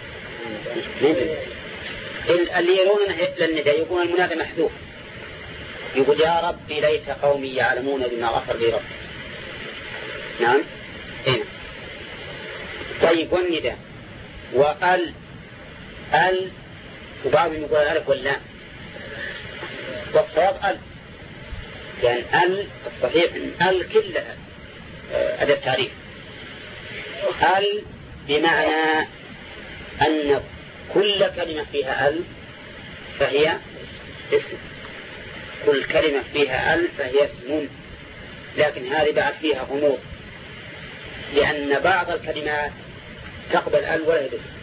اللي يرون للنداء يكون المنادى محذوف، يقول يا ربي ليت قومي يعلمون بما غفر لي ربي. نعم هنا. طيب والنداء وقال ال وبعضهم يقول الألف واللام، والصواب ال، يعني ال الصحيح ان ال كلها أداة تعريف. ال بمعنى أن كل كلمة فيها ال فهي اسم، كل كلمة فيها ال فهي اسم. لكن هذه بعد فيها غموض، لأن بعض الكلمات تقبل ال ولا اسم.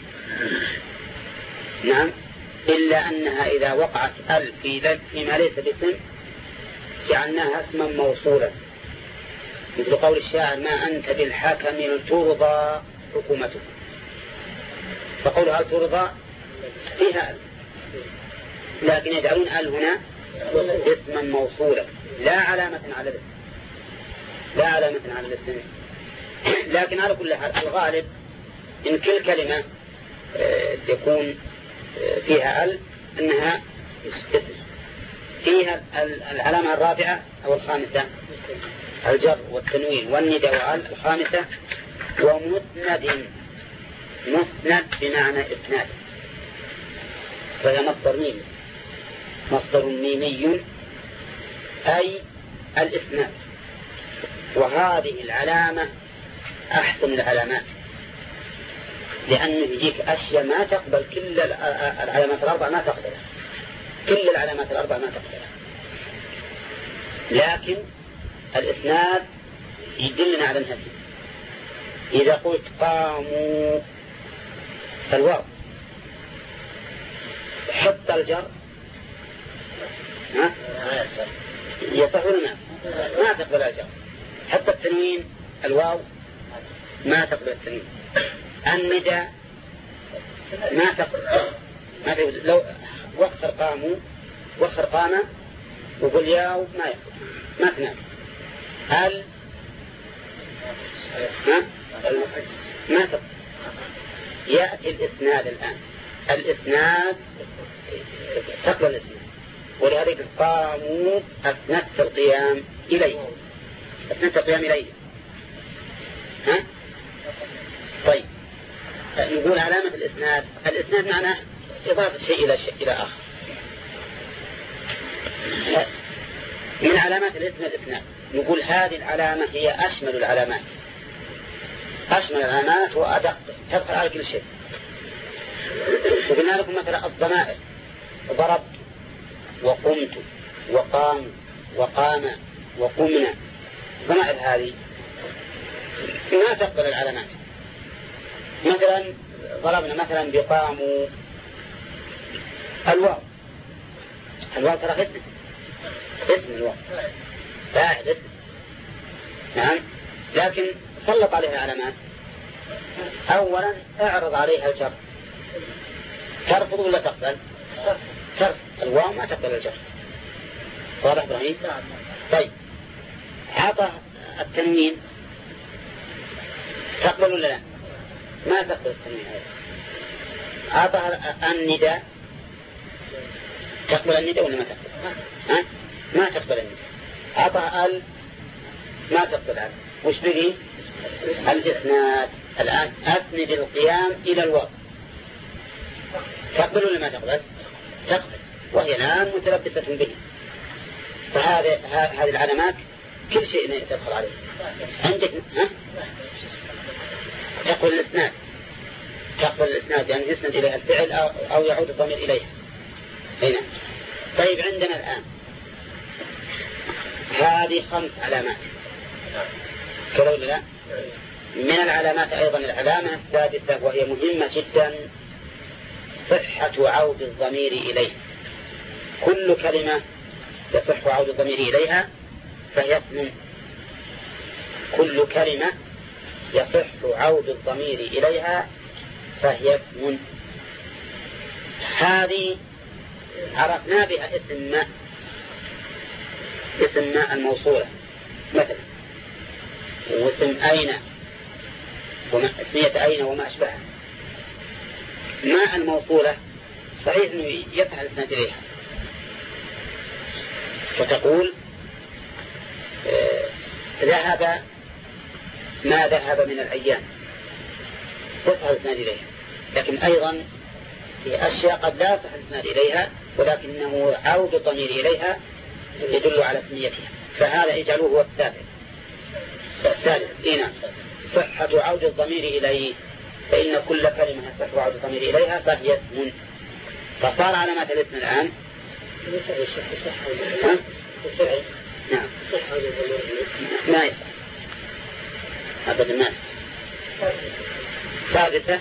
نعم إلا أنها إذا وقعت ال في فيما ليس باسم جعلناها اسما موصولا، مثل قول الشاعر ما أنت بالحاكم ترضى حكومته، فقول هل ترضى فيها ال، لكن يجعلون ال هنا اسما موصولا لا علامة على الاسم، لا علامة على الاسم. لكن على كل حال الغالب إن كل كلمة يكون فيها ال أنها اسم. فيها العلامة الرابعة أو الخامسة الجر والتنوين والندى وال. الخامسة ومسند، مسند بمعنى اسناد. فهي مصدر ميمي، مصدر ميمي أي الإسناد. وهذه العلامة أحسن العلامات، لأنه يجيك أشياء ما تقبل كل العلامات الأربع ما تقبلها، كل العلامات الأربع ما تقبلها، لكن الإسناد يدلنا على الهدي. إذا قلت قاموا الواو حط الجر ها يصح ولا ما ما تقبل الجر. حتى التنوين الواو ما تقبل التنوين. النداء ما تقبل ما تقبل. لو وخر قاموا وخر قام وقل ياو ما يقبل ما تنام. ال ما ما تقبل. يأتي الإسناد الآن، الإسناد تقبل الإسناد، ولهذا قاموا أسندت القيام إليه، أسندت القيام إليه. ها؟ طيب نقول علامة الإسناد، الإسناد معناه إضافة شيء إلى شيء إلى آخر. من علامات الاسم الإسناد نقول هذه العلامة هي أشمل العلامات، أشمل العلامات وأدق، تدخل على كل شيء. وقلنا لكم مثلا الضمائر ضربت وقمت وقام وقام وقمنا، الضمائر هذه ما تقبل العلامات. مثلا ضربنا مثلا بقاموا الواو، الواو ترى اسم اسم الواو فاعل اسم نعم، لكن سلط عليها علامات. أولا اعرض عليها الجر، ترفض ولا تقبل؟ ترفض. الواو ما تقبل الجر، واضح إبراهيم؟ طيب عطى التنوين تقبل ولا لا؟ ما تقبل التنوين. عطى النداء تقبل النداء ولا ما تقبل؟ ها؟ ما تقبل النداء. عطى ال ما تقبل ال. وش بقي؟ الإسناد. الآن أسند القيام إلى الواو، تقبل ولا ما تقبل؟ تقبل، وهي الآن متلبسة به. فهذه هذه العلامات كل شيء تدخل عليه. عندك ها؟ تقبل الإسناد، تقبل الإسناد يعني يسند إليها الفعل أو يعود الضمير إليها. هنا طيب عندنا الآن هذه خمس علامات كذا ولا لا؟ من العلامات أيضا العلامة السادسة وهي مهمة جدا، صحة عود الضمير إليه. كل كلمة يصح عود الضمير إليها فهي اسم. كل كلمة يصح عود الضمير إليها فهي اسم. هذه عرفنا بها اسم ما، اسم ما الموصولة مثلا، واسم أين واسمية أين وما أشبهها. ما الموصولة صحيح أنه يسهل الإسناد إليها، فتقول ذهب آه ما ذهب من الأيام، يسهل الإسناد إليها. لكن أيضا في أشياء قد لا يسهل الإسناد إليها ولكنه عود الضمير إليها يدل على اسميتها، فهذا يجعله هو الثالث. الثالث إينا صحة عود الضمير إليه، فإن كل كلمة يصح عود الضمير إليها فهي اسم. فصار علامات الاسم الآن نعم ما يصح أبدا الناس. السادسة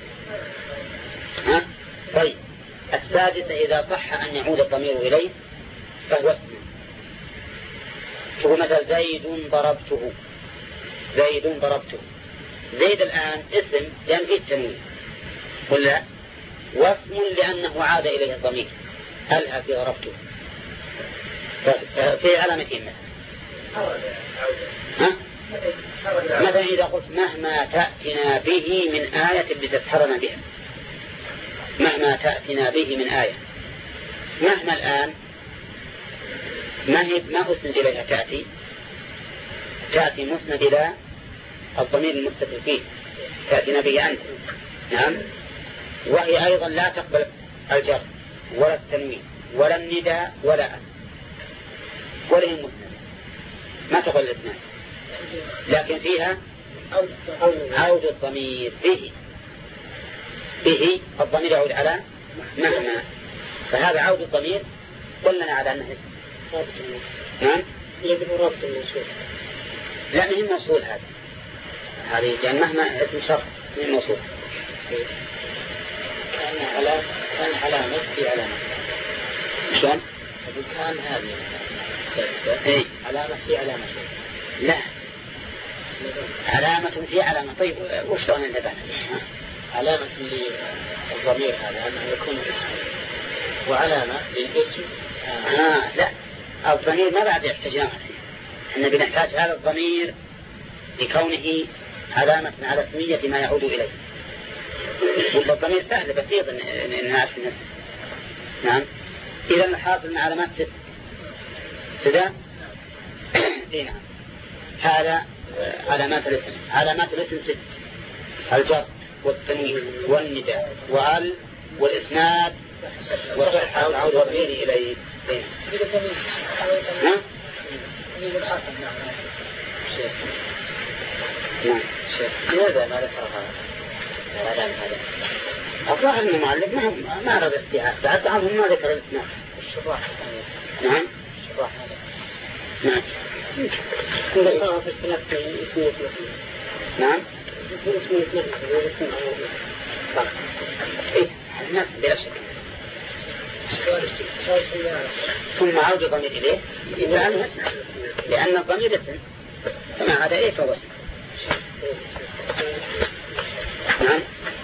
ها طيب السادسة إذا صح أن يعود الضمير إليه فهو اسم. تقول مثلا زيد ضربته، زيد ضربته. زيد الآن اسم لأن فيه التنوين ولا، واسم لأنه عاد إليه الضمير ألها في ضربته. في علامتين ها؟ مثلا إذا قلت مهما تأتنا به من آية لتسحرنا بها، مهما تأتنا به من آية. مهما الآن ما هي ما أسند إليها تأتي، تأتي مسند إلى الضمير المستتر فيه، تأتينا به أنت نعم، وهي أيضا لا تقبل الجر ولا التنوين ولا النداء ولا أن ولا المسند ما تقبل الاثنان، لكن فيها عود الضمير به به الضمير يعود على مهما، فهذا عود الضمير قلنا على أنه اسم. نعم يجب ربط الموصول. لا مهم موصول هذا هذه لأن مهما اسم شرط من موصول. كان علامة كان علامة في علامة شلون؟ كان هذه إيه؟ علامة في علامة. لا علامة في علامة. طيب وشلون انتبهنا؟ علامة للضمير هذا أنه يكون اسم وعلامة للاسم. آه لا الضمير ما بعد يحتاجنا، احنا بنحتاج هذا الضمير لكونه علامة على اسمية ما يعود إليه. والضمير سهل بسيط إن نعرف الناس. نعم إذا الحاصل من علامات ست سدا نعم هذا علامات الاسم. علامات الاسم ست: الجر والتنوين والنداء وال والإسناد وصحة وعود الضمير إليه. نعم نعم لماذا ما ذكرها العلامة هذا؟ الظاهر أن المعلق ما ما أراد استيعاب، بعد بعضهم ما ذكر الإسناد. الشراح نعم الشراح هذا نعم ذكرها في السنة في اسمية مثل. نعم في اسمية مثل واسم طبعا إيه الناس بلا شك. ثم عود الضمير إليه إذا أنه اسم، لأن الضمير اسم فما عدا إيه فهو اسم. نعم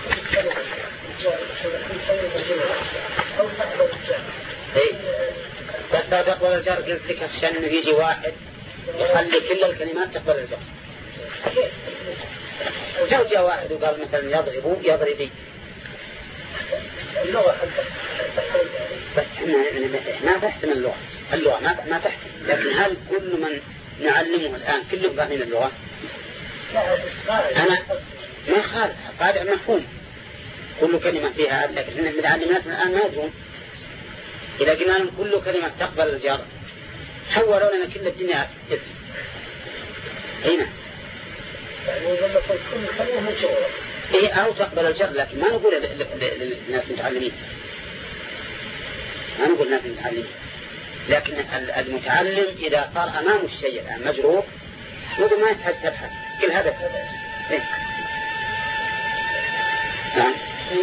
إيه بس لا تقبل الجر. قلت لك عشان إنه يجي واحد يخلي كل الكلمات تقبل الجر. لو جاء واحد وقال مثلا يضربوا يضربي بس ما تحتم اللغة. اللغة ما ما تحتم، لكن هل كل من نعلمه الآن كله فاهمين اللغة؟ أنا ما خالف قاعدة مفهوم كل كلمة فيها، لكن إحنا بنعلم الناس الآن ما يدرون. إذا قلنا لهم كل كلمة تقبل الجر حولوا لنا كل الدنيا اسم. هنا إيه أو تقبل الجر، لكن ما نقول للناس المتعلمين ما نقول للناس المتعلمين، لكن المتعلم إذا صار أمام الشيء الآن مجروح يقول ما يتحدث تبحث كل هذا. إيه؟ نعم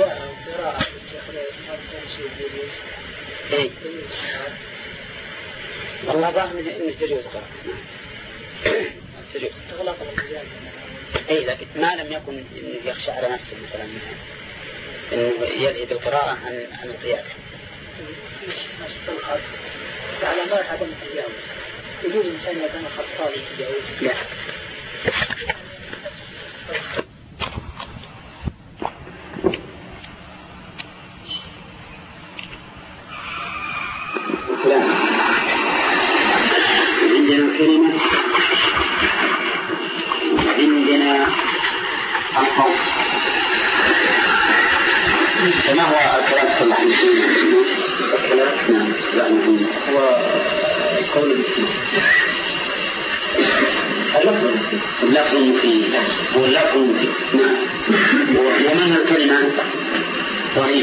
إيه والله ظاهر إنه تجوز قراءة تجوز إيه، لكن ما لم يكن إنه يخشى على نفسه مثلا إنه يلهي القراءة عن عن القيادة. على ما عدم التجاوز يجوز الإنسان إذا كان خطأ يتجاوز. لا عندنا كلمة وعندنا الصوت. فما هو الكلام صلى الله عليه وسلم؟ الكلام هو قول اللفظ المفيد هو اللفظ المفيد. نعم ومن الكلمة طريق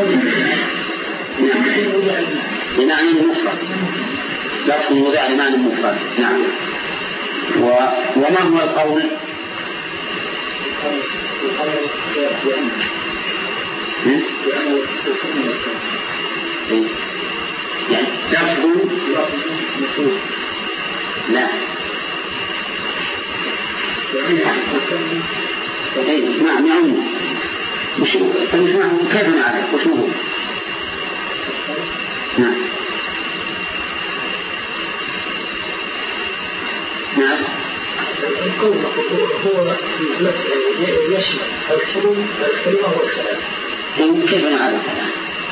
نعم بمعنى المفرد، لفظ موضع بمعنى المفرد. نعم وما هو القول؟ يعني لفظ لا نعم يعني وشو فنسمعه كيف نعرف وشو هو؟ نعم نعم القول هو يشمل الكلمة الكلمة والكلام. كيف نعرف هذا؟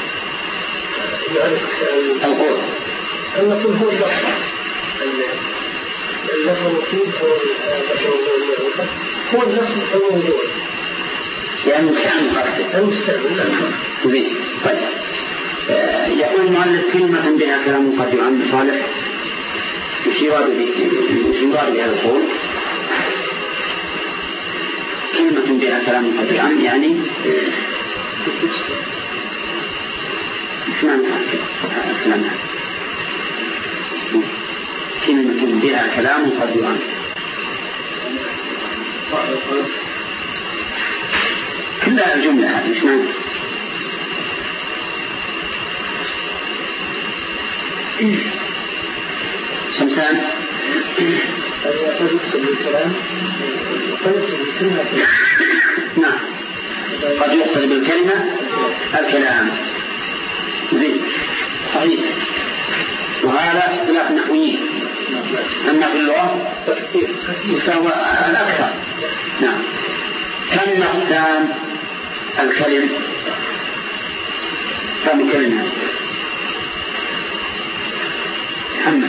القول النقول هو اللفظ اللفظ المفيد هو اللفظ هو اللفظ الموضوع يعني مستعمل قصدي المستعمل. طيب يقول المؤلف كلمة بها كلام قد يعم صالح، وش يراد بهذا القول؟ كلمة بها كلام قد يعم يعني ايش معنى كلام؟ كلمة بها كلام قد يعم كلها الجملة هذه ايش معنى؟ شمسان نعم قد يقصد بالكلمة الكلام زين صحيح، وهذا اصطلاح نحوي، أما في اللغة فهو الأكثر. نعم. كم أقسام الكلم؟ كم كلمة محمد؟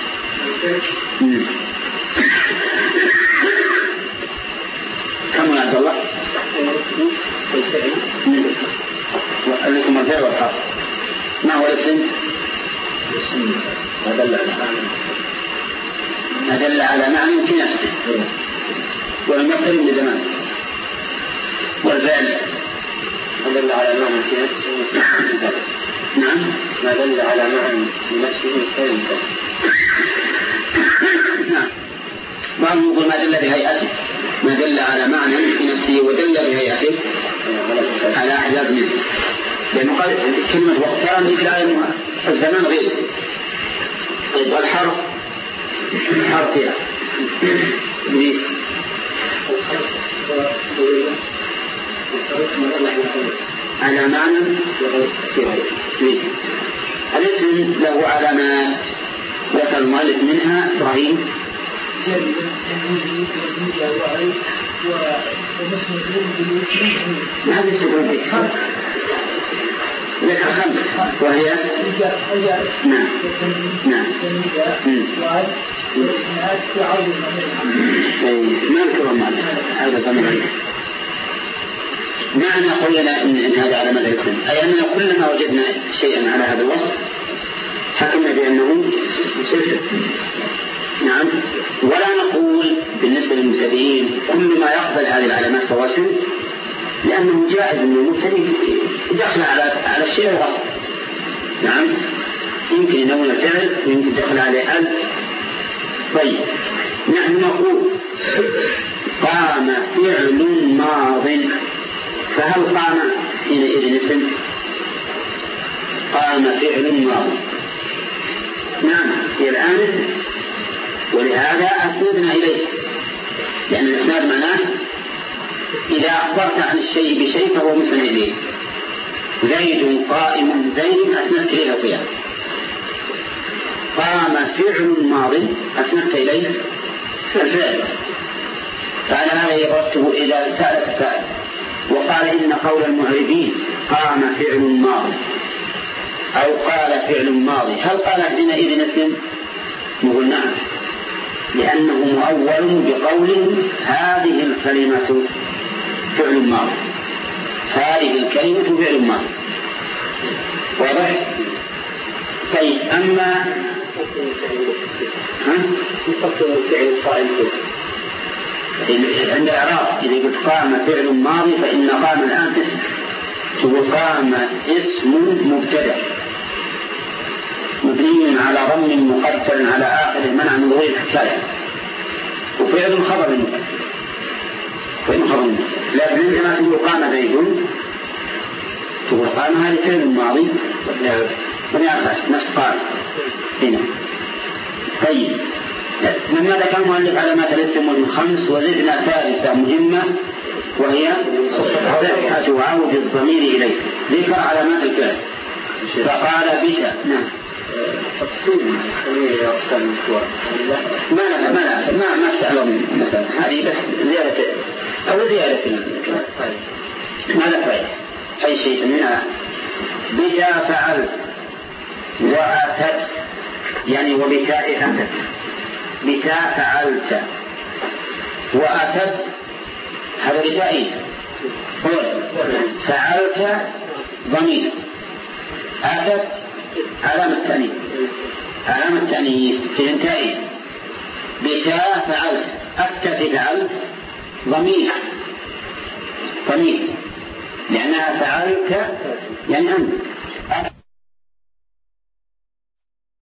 كم يا عبد الله؟ وألكم الفعل والحرف. ما هو الاسم؟ ما دل على معنى في نفسه والمثل بزمان، والفعل ما دل على معنى في نفسه. نعم. ما دل على معنى في نفسه كلمة. نعم. بعضهم يقول ما دل بهيئته، ما دل على معنى في نفسه ودل بهيئته على أحداث منه، لأنه قال كلمة واقترن إلى الزمان غير. طيب والحرف حرف يا إبليس على معنى الاسم له علامات ذكر المؤلف منها إبراهيم ما هذه السبب لك خمس وهي نعم نعم ما نذكر المؤلف هذا ضمن معنى قولنا إن, إن هذا علامة الاسم، أي أننا كلما وجدنا شيئا على هذا الوصف حكمنا بأنه صفة. نعم. ولا نقول بالنسبة للمبتدئين كل ما يقبل هذه العلامات فهو اسم، لأنه جائز أن المبتدئ يدخل على على الشيء الوصف. نعم. يمكن ينون الفعل ويمكن يدخل عليه ألف. طيب نحن نقول قام فعل ماض، فهل قام حينئذ اسم؟ قام فعل ماض. نعم هي الآن، ولهذا أسندنا إليه، لأن الإسناد معناه إذا أخبرت عن الشيء بشيء فهو مسند إليه. زيد قائم، زيد أسندت إليه القيام. قام فعل ماض أسندت إليه الفعل. فعلى هذا يرده إذا سألت سائل وقال إن قول المعربين قام فعل ماض أو قال فعل ماضي، هل قال حينئذ اسم؟ نقول نعم، لأنه مؤول بقول هذه الكلمة فعل ماضي، هذه الكلمة فعل ماضي. واضح؟ طيب أما ها؟ يقدم الفعل القائم عند الإعراب إذا قلت قام فعل ماضي فإن قام الآن اسم، تقول قام اسم مبتدأ مبني على ضم مقدر على آخره منع من ظهور الكلام، وفعل خبر مبتدأ فإن خبر مبتدأ. لكن عندما تقول قام زيد تقول قام هذا فعل ماضي من يعرف نفس قام هنا. طيب مما ذكر المؤلف علامات الاسم والخمس، وزدنا ثالثة مهمة وهي صحة عود الضمير إليه، ذكر علامات الفعل. فقال بك نعم ما لا ما لا ما ما سألهم مثلا هذه بس زيادة أو زيادة ما لا فائدة أي شيء منها. بك فعلت وأتت يعني وبتاء أتت، بتاء فعلت وأتت هذا بتائي فعلت ضمير أتت علامة التأنيث، علامة التأنيث في انتهائه بتاء فعلت. أتت فعلت ضمير ضمير لأنها فعلت يعني أنت،